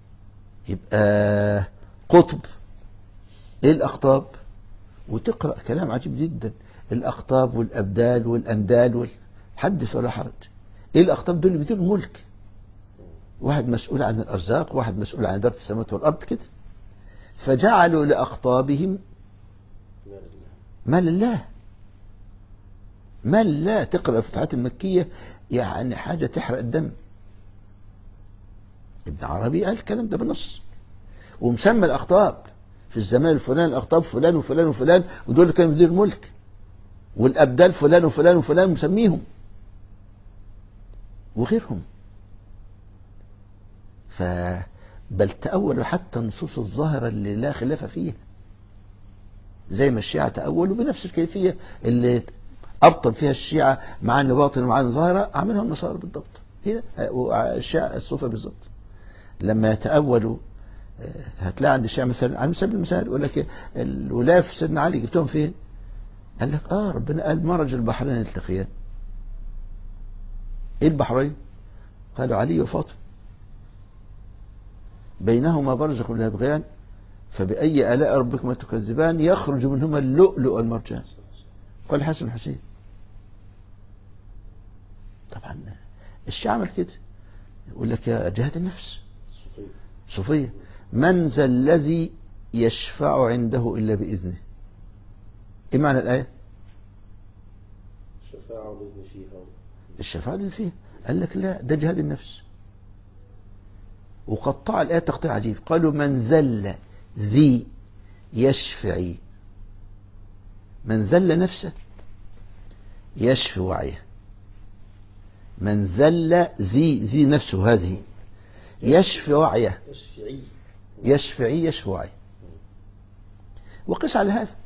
[SPEAKER 1] يبقى قطب. إيه الأقطاب؟ وتقرأ كلام عجيب جدا، الأقطاب والأبدال والأندال وال... حدث ولا حرج. إيه الأقطاب دول؟ اللي بيديروا الملك، واحد مسؤول عن الأرزاق، واحد مسؤول عن إدارة السماوات والأرض كده. فجعلوا لأقطابهم ما لله ما لله. تقرأ الفتوحات المكية يعني حاجة تحرق الدم. ابن عربي قال الكلام ده بالنص، ومسمى الأقطاب في الزمان الفلاني الأقطاب فلان وفلان وفلان، ودول اللي كانوا بيديروا الملك، والأبدال فلان وفلان وفلان مسميهم وغيرهم. ف بل تأولوا حتى النصوص الظاهرة اللي لا خلاف فيها، زي ما الشيعة تأولوا بنفس الكيفية اللي أبطل فيها الشيعة مع أن باطن ومع أن ظاهرة، عملها النصارى بالضبط، هنا الشيعة الصوفة بالضبط. لما يتأولوا هتلاقي عند الشيعة مثلا على سبيل المثال يقول لك الولاية في سيدنا علي جبتهم فين؟ قال لك اه ربنا قال مرج البحرين يلتقيان. ايه البحرين؟ قالوا علي وفاطمة، بينهما برزخ لا يبغيان فبأي آلاء ربكما تكذبان يخرج منهما اللؤلؤ والمرجان. قال الحسن الحسين. طبعا الشيعة عمل كده، يقول لك يا جهاد النفس صوفية. من ذا الذي يشفع عنده إلا بإذنه؟ ايه معنى الآية؟
[SPEAKER 2] الشفاعة بإذن فيها
[SPEAKER 1] الشفاعة بإذن فيها. قال لك لا ده جهاد النفس، وقطع الآية تقطيع عجيب. قالوا من ذل ذي يشفعي، من ذل نفسه يشفي وعيه، من ذل ذي ذي نفسه هذه يشفي وعيه،
[SPEAKER 2] يشفعي
[SPEAKER 1] يشفعي يشفي وعيه. وقس على هذا.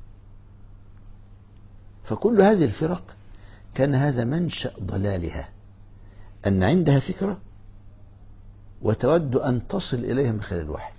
[SPEAKER 1] فكل هذه الفرق كان هذا منشأ ضلالها، أن عندها فكرة وتود أن تصل إليها من خلال الوحي،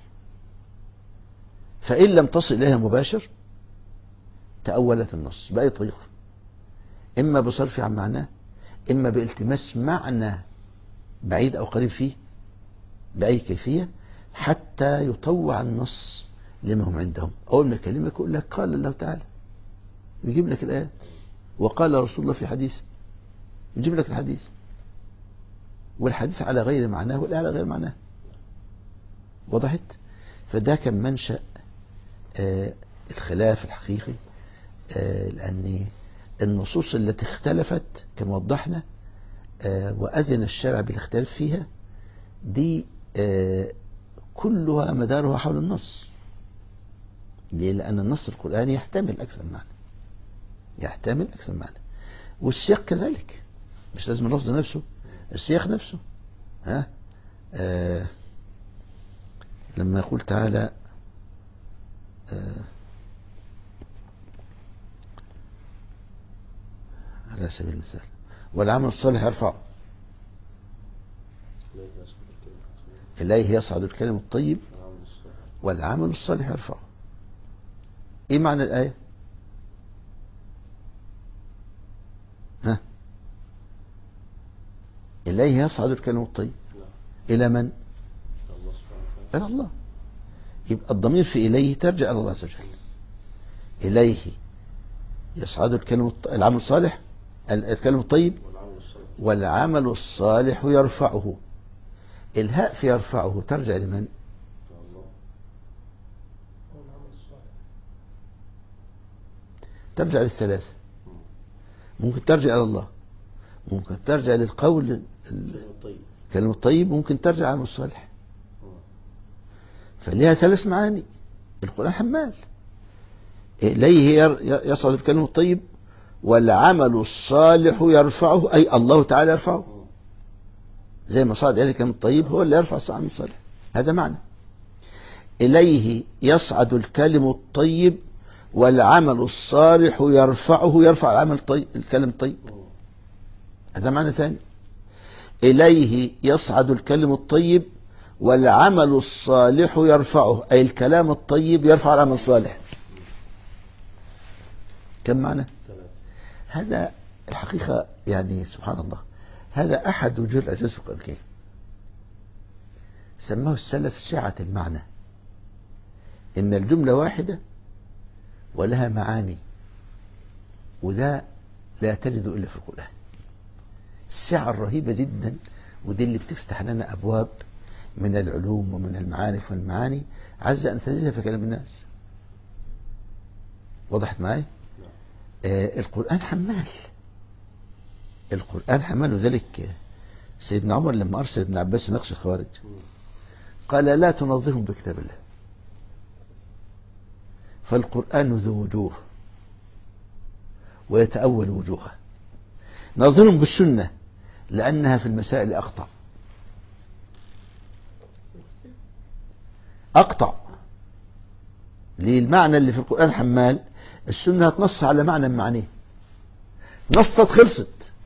[SPEAKER 1] فإن لم تصل إليها مباشر تأولت النص بأي طريقة، إما بصرف عن معناه، إما بالتماس معنى بعيد أو قريب فيه بأي كيفية، حتى يطوع النص لما هم عندهم. أول ما يكلمك يقول لك قال الله تعالى، يجيب لك الآيات، وقال رسول الله في حديث، يجيب لك الحديث، والحديث على غير معناه والآية على غير معناه. وضحت؟ فده كان منشأ آه الخلاف الحقيقي، آه لأن النصوص التي اختلفت كما وضحنا آه وأذن الشرع بالاختلاف فيها دي آه كلها مدارها حول النص. ليه؟ لأن النص القرآني يحتمل أكثر معنى، يحتمل أكثر معنى، والسياق كذلك، مش لازم اللفظ نفسه، السياق نفسه. ها آه لما يقول تعالى آه على سبيل المثال والعمل الصالح يرفع إليه يصعد الكلم الطيب والعمل الصالح يرفع. ايه معنى الآية؟ ها إليه يصعد الكلم الطيب. إلى من؟ إلى الله. يبقى الضمير في إليه ترجع إلى الله عز وجل. إليه يصعد الكلم الط... العمل الصالح، الكلم الطيب، والعمل الصالح يرفعه. الهاء في يرفعه ترجع لمن؟ ترجع للثلاثة. ممكن ترجع إلى الله، ممكن ترجع للقول الكلم الطيب، ممكن ترجع للعمل الصالح. فليها ثلاث معاني. القرآن حمال. إليه يصعد الكلم الطيب والعمل الصالح يرفعه، أي الله تعالى يرفعه. زي ما صعد إليه الكلم الطيب هو اللي يرفع العمل الصالح. هذا معنى. إليه يصعد الكلم الطيب والعمل الصالح يرفعه، يرفع العمل الطيب الكلم الطيب. هذا معنى ثاني. إليه يصعد الكلم الطيب والعمل الصالح يرفعه، أي الكلام الطيب يرفع العمل الصالح. كم معنى؟ هذا الحقيقة يعني سبحان الله، هذا أحد وجوه الإعجاز في القرآن الكريم. سماه السلف سعة المعنى، إن الجملة واحدة ولها معاني، وده لا تجد إلا في القرآن. السعة الرهيبة جدا، ودي اللي بتفتح لنا أبواب من العلوم ومن المعارف والمعاني عز أن تجدها في كلام الناس. وضحت معي؟ آه القرآن حمال. القرآن حمال. وذلك سيدنا عمر لما أرسل ابن عباس يناقش الخوارج قال لا تنظرهم بكتاب الله، فالقرآن ذو وجوه ويتأول وجوهها. نظرهم بالسنة لأنها في المسائل أقطع أقطع للمعنى اللي في القرآن حمال. السنة هتنص على معنى من معانيه، نصت خلصت،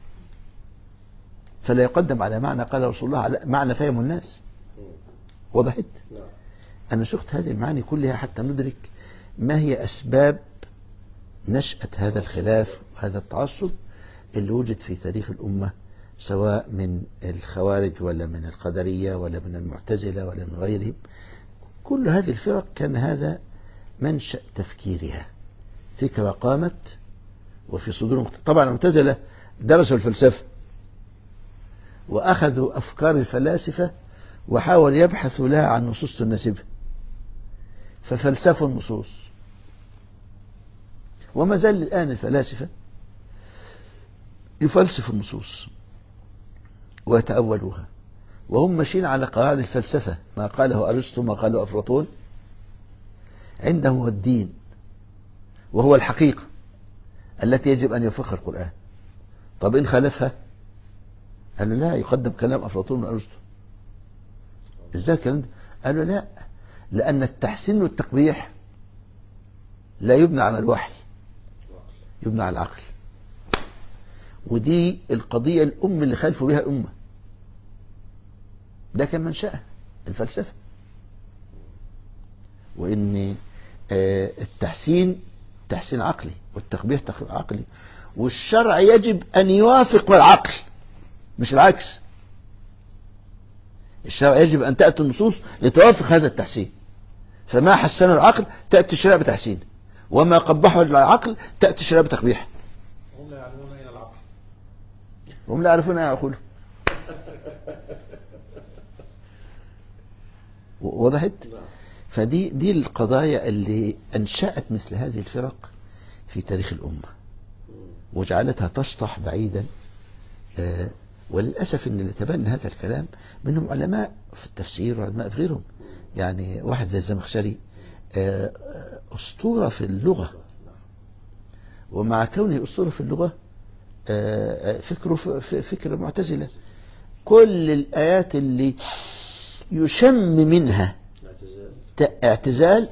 [SPEAKER 1] فلا يقدم على معنى قال رسول الله على معنى فهم الناس. وضحت؟ أنا شفت هذه المعاني كلها حتى ندرك ما هي أسباب نشأة هذا الخلاف وهذا التعصب اللي وجد في تاريخ الأمة، سواء من الخوارج ولا من القدرية ولا من المعتزلة ولا من غيرهم. كل هذه الفرق كان هذا منشأ تفكيرها، فكرة قامت وفي صدورهم. طبعا المعتزلة درسوا الفلسفة وأخذوا أفكار الفلاسفة وحاول يبحثوا لها عن نصوص تناسبها، ففلسفوا النصوص. وما زال الآن الفلاسفة يفلسفوا النصوص ويتأولوها، وهم ماشيين على قواعد الفلسفة، ما قاله أرسطو ما قاله أفلاطون. عندهم هو الدين وهو الحقيقة التي يجب أن يوفقها القرآن. طب إن خالفها قالوا لا، يقدم كلام أفلاطون وأرسطو. إزاي الكلام ده؟ قالوا لا، لأن التحسين والتقبيح لا يبنى على الوحي، يبنى على العقل. ودي القضية الأم اللي خالفوا بها الأمة. ده كان منشأها الفلسفة. وإن التحسين تحسين عقلي والتقبيح تقبيح عقلي، والشرع يجب أن يوافق العقل مش العكس. الشرع يجب أن تأتي النصوص لتوافق هذا التحسين، فما حسن العقل تأتي الشريعة بتحسين، وما قبحه العقل تأتي الشريعة بتقبيح.
[SPEAKER 2] هم لا يعلمون أين العقل،
[SPEAKER 1] هم لا يعرفون أين يقولوا. وضحت؟ فدي دي القضايا اللي أنشأت مثل هذه الفرق في تاريخ الأمة وجعلتها تشطح بعيدا. آه وللأسف أن اللي تبنى هذا الكلام منهم علماء في التفسير وعلماء في غيرهم. يعني واحد زي الزمخشري آه أسطورة في اللغة، ومع كونه أسطورة في اللغة آه فكره فكر معتزلة. كل الآيات اللي يشم منها اعتزال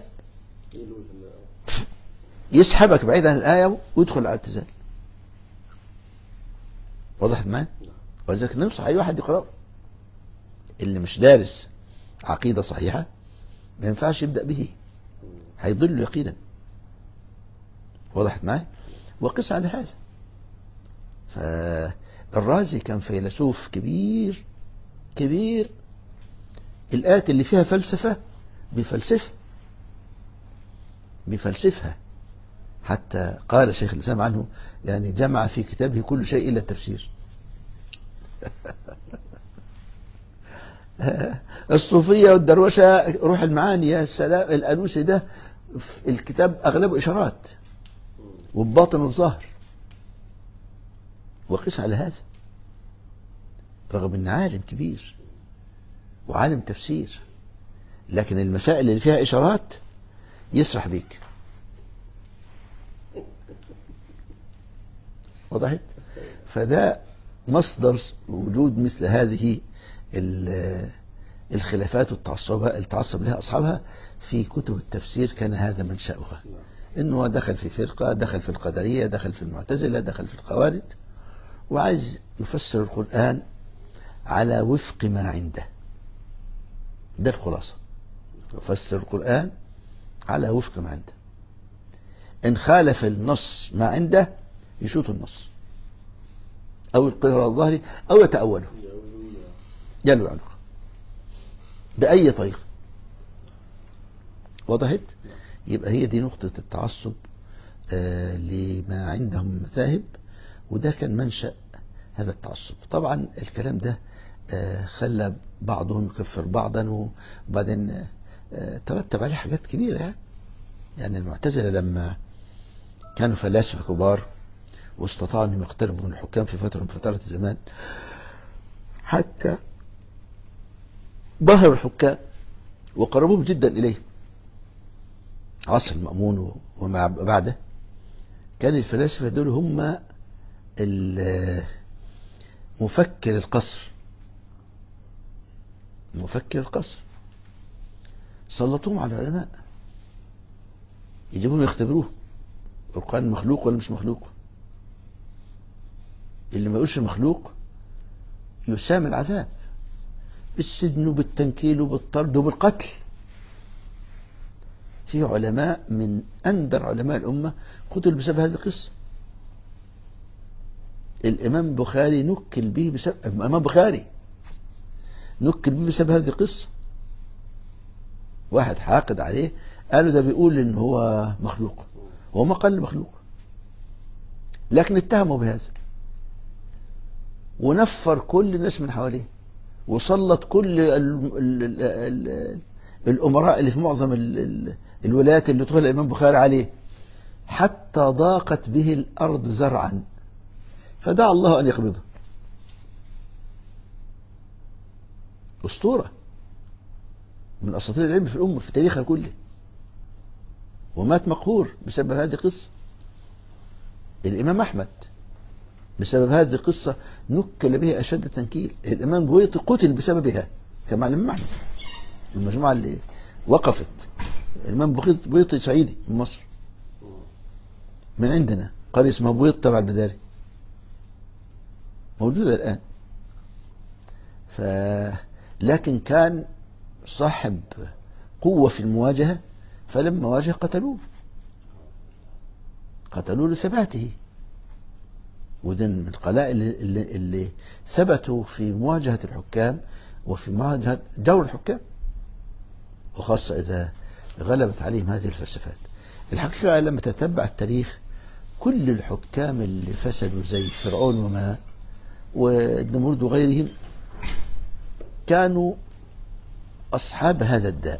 [SPEAKER 1] يسحبك بعيد عن الآية ويدخل على الاعتزال. وضحت معي؟ ولذلك ننصح أي واحد يقرأ، اللي مش دارس عقيدة صحيحة ما ينفعش يبدأ به، هيضل يقينا. وضحت معي؟ وقس على هذا. الرازي كان فيلسوف كبير كبير، الآيات اللي فيها فلسفة بفلسفة بفلسفها، حتى قال شيخ الإسلام عنه يعني جمع في كتابه كل شيء إلا التفسير. الصوفية والدروشة روح المعاني يا سلام، الألوسي ده الكتاب أغلبه إشارات والباطن والظاهر، وقس على هذا رغم أنه عالم كبير وعالم تفسير، لكن المسائل اللي فيها إشارات يسرح بيك. وضحت؟ فده مصدر وجود مثل هذه الخلافات والتعصب التعصب لها أصحابها في كتب التفسير، كان هذا منشأها، إنه دخل في فرقة، دخل في القدرية، دخل في المعتزلة، دخل في الخوارج، وعايز يفسر القرآن على وفق ما عنده. ده الخلاصة، يفسر القرآن على وفق ما عنده، إن خالف النص ما عنده يشوط النص أو القراءة الظاهري أو يتأوله يلو عنه بأي طريقة. وضحت؟ يبقى هي دي نقطة التعصب آه لما عندهم مذاهب، وده كان منشأ هذا التعصب. طبعا الكلام ده آه خلى بعضهم يكفر بعضا، وبعدين آه ترتب عليه حاجات كبيرة يعني. يعني المعتزلة لما كانوا فلاسفة كبار واستطاعوا أن يقتربوا من الحكام في فترة من فترات الزمان، حتى ظهروا الحكام وقربوهم جدا إليه. عصر المأمون وما بعده كان الفلاسفة دول هم مفكر القصر، مفكر القصر. سلطوهم على العلماء يجيبون يختبروه القرآن مخلوق ولا مش مخلوق. اللي ما يقولش مخلوق يسام العذاب بالسجن وبالتنكيل وبالطرد وبالقتل. في علماء من أندر علماء الأمة قتل بسبب هذه القصة. الإمام بخاري نكل به بسبب الإمام بخاري نكل به بسبب هذه القصة. واحد حاقد عليه قالوا ده بيقول إن هو مخلوق، هو ما قال مخلوق، لكن اتهموا بهذا ونفر كل الناس من حواليه، وسلط كل ال ال ال ال الأمراء اللي في معظم ال ال الولايات اللي دخل الإمام بخاري عليه، حتى ضاقت به الأرض زرعا فدعا الله أن يقبضه. أسطورة من أساطير العلم في الأمة في تاريخها كله، ومات مقهور بسبب هذه القصة. الإمام أحمد بسبب هذه القصة نكل به أشد تنكيل. الإمام بويطي قتل بسببها كما الإمام أحمد. المجموعة اللي وقفت الإمام بويطي صعيدي من مصر، من عندنا قرية اسمها بويط تبع البداري، موجودة الآن. ف... لكن كان صاحب قوة في المواجهة، فلما واجه قتلوه قتلوه لثباته. وده من القلائل اللي, اللي ثبتوا في مواجهة الحكام وفي مواجهة جور الحكام، وخاصة إذا غلبت عليهم هذه الفلسفات. الحقيقة لما تتبع التاريخ كل الحكام اللي فسدوا زي فرعون وما ونمرود وغيرهم كانوا أصحاب هذا الداء،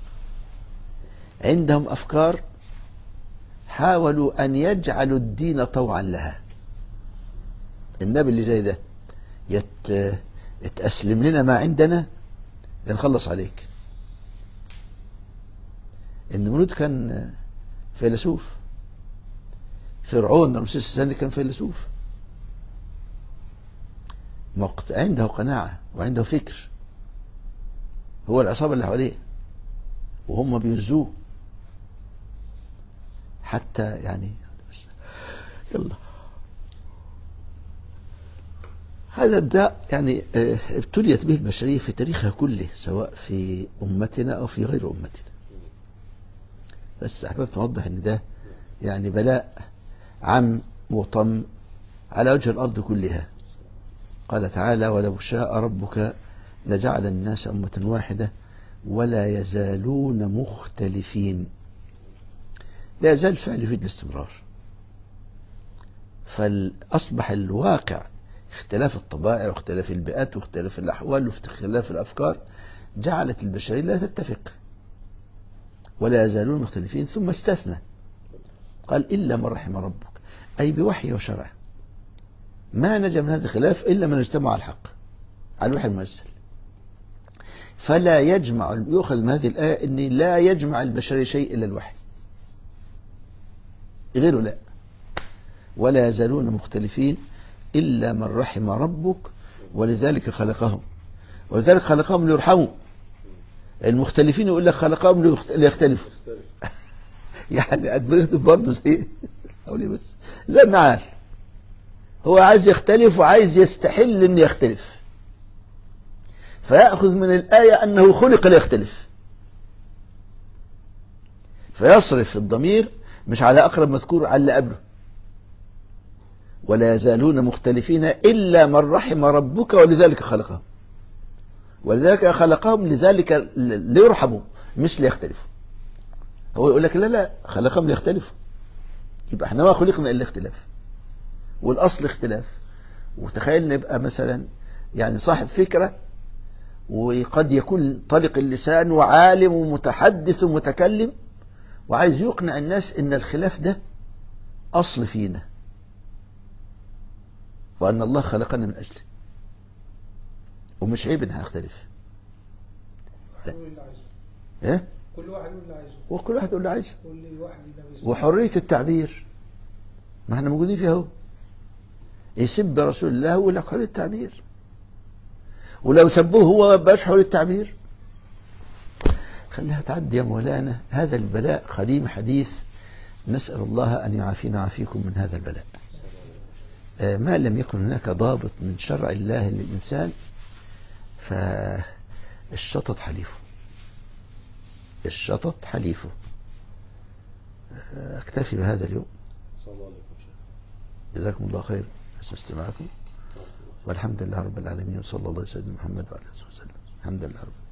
[SPEAKER 1] عندهم أفكار حاولوا أن يجعلوا الدين طوعا لها. النبي اللي جاي ده يت... يتأسلم لنا ما عندنا نخلص عليك. النمرود كان فيلسوف، فرعون رمسيس الثاني كان فيلسوف، عنده قناعة وعنده فكر. هو العصابة اللي حواليه وهم بيرزوه حتى يعني يلا هذا الداء يعني ابتليت به البشرية في تاريخها كله، سواء في أمتنا أو في غير أمتنا. بس أحببت أوضح أن ده يعني بلاء عام وطم على وجه الأرض كلها، قال تعالى ولو شاء ربك لجعل الناس أمة واحدة ولا يزالون مختلفين. لا يزال فعل يفيد الاستمرار، فأصبح الواقع اختلاف الطبائع واختلاف البيئات واختلاف الأحوال واختلاف الأفكار جعلت البشرية لا تتفق ولا يزالون مختلفين، ثم استثنى قال إلا من رحم ربك، أي بوحي وشرع ما نجا من هذا الخلاف إلا من اجتمع على الحق على الوحي الممثل. فلا يجمع، يؤخذ من هذه الآية أن لا يجمع البشرية شيء إلا الوحي، غيره لا. ولا يزالون مختلفين إلا من رحم ربك ولذلك خلقهم، ولذلك خلقهم ليرحموا. المختلفين يقول لك خلقهم ليختلفوا يعني أدبرته برضه زي أقول بس زي النعال، هو عايز يختلف وعايز يستحل أن يختلف، فيأخذ من الآية أنه خلق ليختلف، فيصرف الضمير مش على أقرب مذكور على اللي قبله. ولا يزالون مختلفين إلا من رحم ربك ولذلك خلقهم، ولذلك خلقهم لذلك ليرحموا مش ليختلفوا. هو يقول لك لا لا خلقهم ليختلفوا، يبقى احنا ما خلقنا إلا اختلاف، والأصل اختلاف. وتخيل نبقى مثلا يعني صاحب فكرة وقد يكون طلق اللسان وعالم ومتحدث ومتكلم وعايز يقنع الناس ان الخلاف ده أصل فينا وأن الله خلقنا من أجله ومش عيب انها اختلف. ايه
[SPEAKER 3] كل واحد يقول اللي عايزه،
[SPEAKER 1] وكل واحد يقول اللي عايزه،
[SPEAKER 3] كل واحد
[SPEAKER 1] وحرية التعبير ما احنا موجودين فيها اهو. يسب رسول الله ويقول لك حرية التعبير، ولو سبوه هو ما بقاش حرية التعبير. خليها تعدي يا مولانا، هذا البلاء قديم حديث، نسأل الله أن يعافينا ويعافيكم من هذا البلاء. آه ما لم يكن هناك ضابط من شرع الله للإنسان فالشطط حليفه، الشطط حليفه. آه أكتفي بهذا اليوم، جزاكم الله خير حسن استماعكم، والحمد لله رب العالمين، وصلى الله على سيدنا محمد وعلى اله وصحبه وسلم. الحمد لله رب العالمين.